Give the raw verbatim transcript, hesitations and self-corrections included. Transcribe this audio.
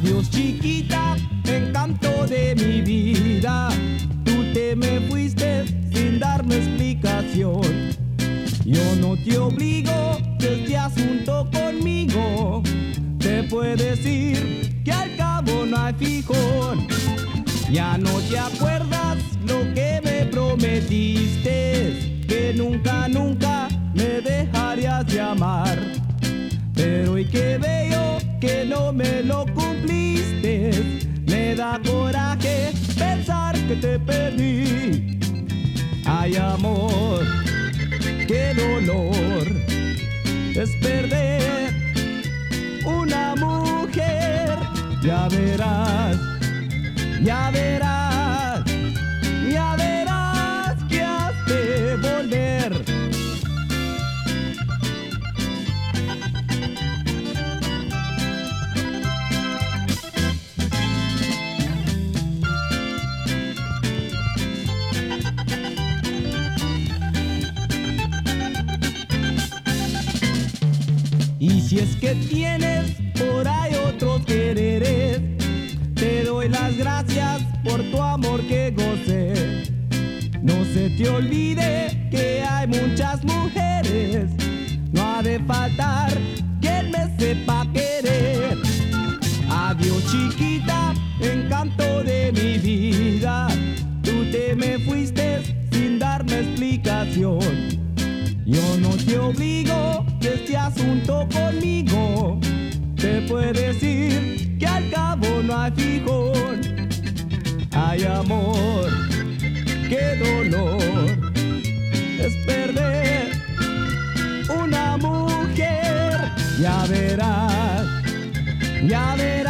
Adiós chiquita, encanto de mi vida. Tú te me fuiste sin darme explicación. Yo no te obligo de este asunto conmigo. Te puedes ir, que al cabo no hay fijón. Ya no te acuerdas lo que me prometiste, que nunca, nunca me dejarías de amar. Pero hoy que veo que no me lo cumpliste, me da coraje pensar que te perdí. Ay, amor, qué dolor es perder una mujer. Ya verás, ya verás, ya verás que has de volver. Y si es que tienes por ahí otros quereres, te doy las gracias por tu amor que gocé. No se te olvide que hay muchas mujeres, no ha de faltar quien me sepa querer. Adiós chiquita, encanto de mi vida. Tú te me fuiste sin darme explicación. Yo no te obligo de este asunto conmigo. Te puedes ir, que al cabo no hay fijón. Ay, amor, qué dolor es perder una mujer. Ya verás, ya verás